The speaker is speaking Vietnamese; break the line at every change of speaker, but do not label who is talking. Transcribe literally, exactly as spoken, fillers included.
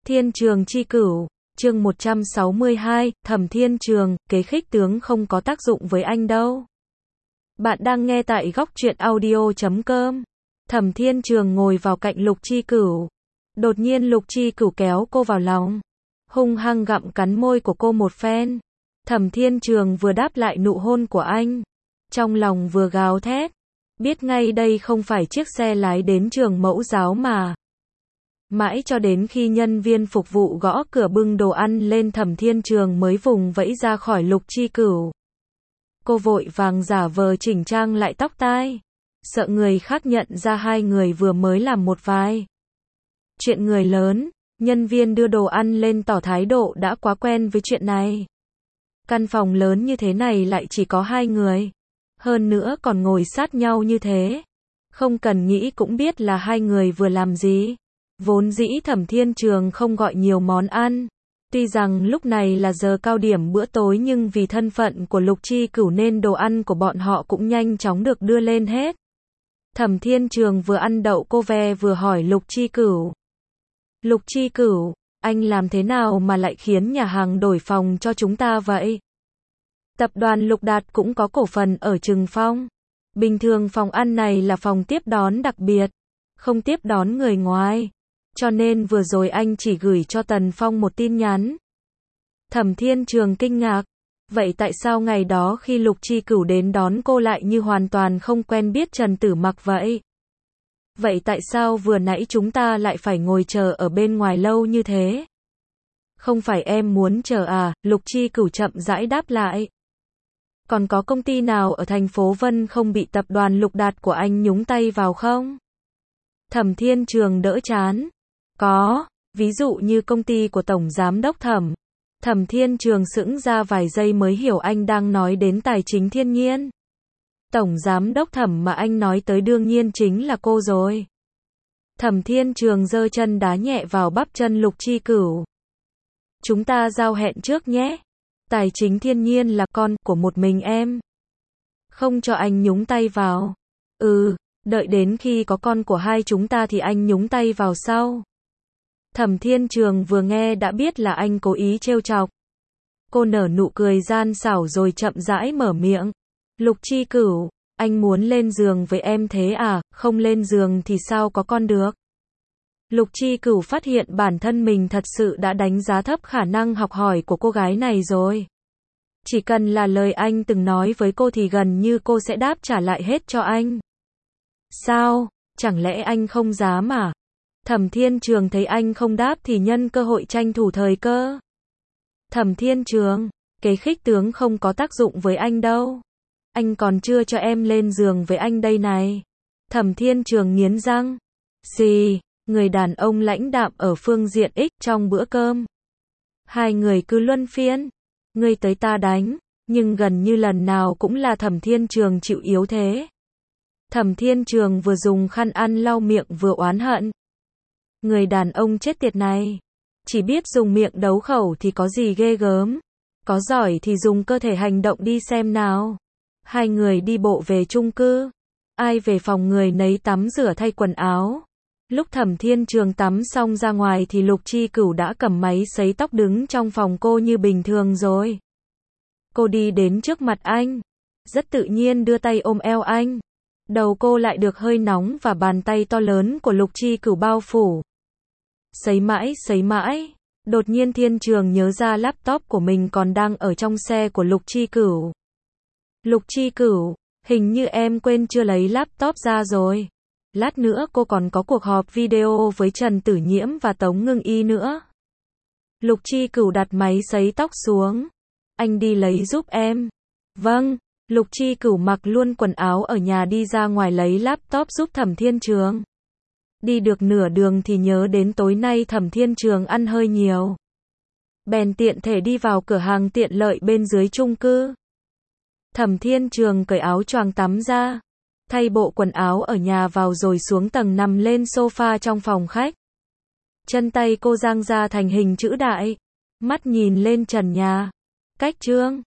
Thiên Trường Chi Cửu, chương một trăm sáu mươi hai, Thẩm Thiên Trường, kế khích tướng không có tác dụng với anh đâu. Bạn đang nghe tại góc truyện audio chấm com. Thẩm Thiên Trường ngồi vào cạnh Lục Chi Cửu. Đột nhiên Lục Chi Cửu kéo cô vào lòng, hung hăng gặm cắn môi của cô một phen. Thẩm Thiên Trường vừa đáp lại nụ hôn của anh, trong lòng vừa gào thét, biết ngay đây không phải chiếc xe lái đến trường mẫu giáo mà. Mãi cho đến khi nhân viên phục vụ gõ cửa bưng đồ ăn lên, Thẩm Thiên Trường mới vùng vẫy ra khỏi Lục Chi Cửu. Cô vội vàng giả vờ chỉnh trang lại tóc tai, sợ người khác nhận ra hai người vừa mới làm một vài chuyện người lớn. Nhân viên đưa đồ ăn lên tỏ thái độ đã quá quen với chuyện này. Căn phòng lớn như thế này lại chỉ có hai người, hơn nữa còn ngồi sát nhau như thế, không cần nghĩ cũng biết là hai người vừa làm gì. Vốn dĩ Thẩm Thiên Trường không gọi nhiều món ăn, tuy rằng lúc này là giờ cao điểm bữa tối, nhưng vì thân phận của Lục Chi Cửu nên đồ ăn của bọn họ cũng nhanh chóng được đưa lên hết. Thẩm Thiên Trường vừa ăn đậu cô ve vừa hỏi Lục Chi Cửu. Lục Chi Cửu, anh làm thế nào mà lại khiến nhà hàng đổi phòng cho chúng ta vậy? Tập đoàn Lục Đạt cũng có cổ phần ở Trừng Phong. Bình thường phòng ăn này là phòng tiếp đón đặc biệt, không tiếp đón người ngoài. Cho nên vừa rồi anh chỉ gửi cho Tần Phong một tin nhắn. Thẩm Thiên Trường kinh ngạc. Vậy tại sao ngày đó khi Lục Chi Cửu đến đón cô lại như hoàn toàn không quen biết Trần Tử Mặc vậy? Vậy tại sao vừa nãy chúng ta lại phải ngồi chờ ở bên ngoài lâu như thế? Không phải em muốn chờ à? Lục Chi Cửu chậm rãi đáp lại. Còn có công ty nào ở thành phố Vân không bị tập đoàn Lục Đạt của anh nhúng tay vào không? Thẩm Thiên Trường đỡ chán. Có, ví dụ như công ty của Tổng Giám Đốc Thẩm. Thẩm Thiên Trường sững ra vài giây mới hiểu anh đang nói đến Tài chính Thiên Nhiên. Tổng Giám Đốc Thẩm mà anh nói tới đương nhiên chính là cô rồi. Thẩm Thiên Trường giơ chân đá nhẹ vào bắp chân Lục Chi Cửu. Chúng ta giao hẹn trước nhé. Tài chính Thiên Nhiên là con của một mình em. Không cho anh nhúng tay vào. Ừ, đợi đến khi có con của hai chúng ta thì anh nhúng tay vào sau. Thẩm Thiên Trường vừa nghe đã biết là anh cố ý trêu chọc. Cô nở nụ cười gian xảo rồi chậm rãi mở miệng. Lục Chi Cửu, anh muốn lên giường với em thế à? Không lên giường thì sao có con được? Lục Chi Cửu phát hiện bản thân mình thật sự đã đánh giá thấp khả năng học hỏi của cô gái này rồi. Chỉ cần là lời anh từng nói với cô thì gần như cô sẽ đáp trả lại hết cho anh. Sao? Chẳng lẽ anh không dám à? Thẩm Thiên Trường thấy anh không đáp thì nhân cơ hội tranh thủ thời cơ. Thẩm Thiên Trường, kế khích tướng không có tác dụng với anh đâu. Anh còn chưa cho em lên giường với anh đây này. Thẩm Thiên Trường nghiến răng. Gì? Người đàn ông lãnh đạm ở phương diện X trong bữa cơm. Hai người cứ luân phiên. Ngươi tới ta đánh, nhưng gần như lần nào cũng là Thẩm Thiên Trường chịu yếu thế. Thẩm Thiên Trường vừa dùng khăn ăn lau miệng vừa oán hận. Người đàn ông chết tiệt này, chỉ biết dùng miệng đấu khẩu thì có gì ghê gớm. Có giỏi thì dùng cơ thể hành động đi xem nào. Hai người đi bộ về chung cư. Ai về phòng người nấy tắm rửa thay quần áo. Lúc Thẩm Thiên Trường tắm xong ra ngoài thì Lục Chi Cửu đã cầm máy sấy tóc đứng trong phòng cô như bình thường rồi. Cô đi đến trước mặt anh, rất tự nhiên đưa tay ôm eo anh. Đầu cô lại được hơi nóng và bàn tay to lớn của Lục Chi Cửu bao phủ. Sấy mãi sấy mãi, đột nhiên Thiên Trường nhớ ra laptop của mình còn đang ở trong xe của Lục Chi Cửu. Lục Chi Cửu, hình như em quên chưa lấy laptop ra rồi. Lát nữa cô còn có cuộc họp video với Trần Tử Nhiễm và Tống Ngưng Y nữa. Lục Chi Cửu đặt máy sấy tóc xuống. Anh đi lấy giúp em. Vâng. Lục Chi Cửu mặc luôn quần áo ở nhà đi ra ngoài lấy laptop giúp Thẩm Thiên Trường. Đi được nửa đường thì nhớ đến tối nay Thẩm Thiên Trường ăn hơi nhiều. Bèn tiện thể đi vào cửa hàng tiện lợi bên dưới chung cư. Thẩm Thiên Trường cởi áo choàng tắm ra, thay bộ quần áo ở nhà vào rồi xuống tầng nằm lên sofa trong phòng khách. Chân tay cô dang ra thành hình chữ đại, mắt nhìn lên trần nhà. Cách trương,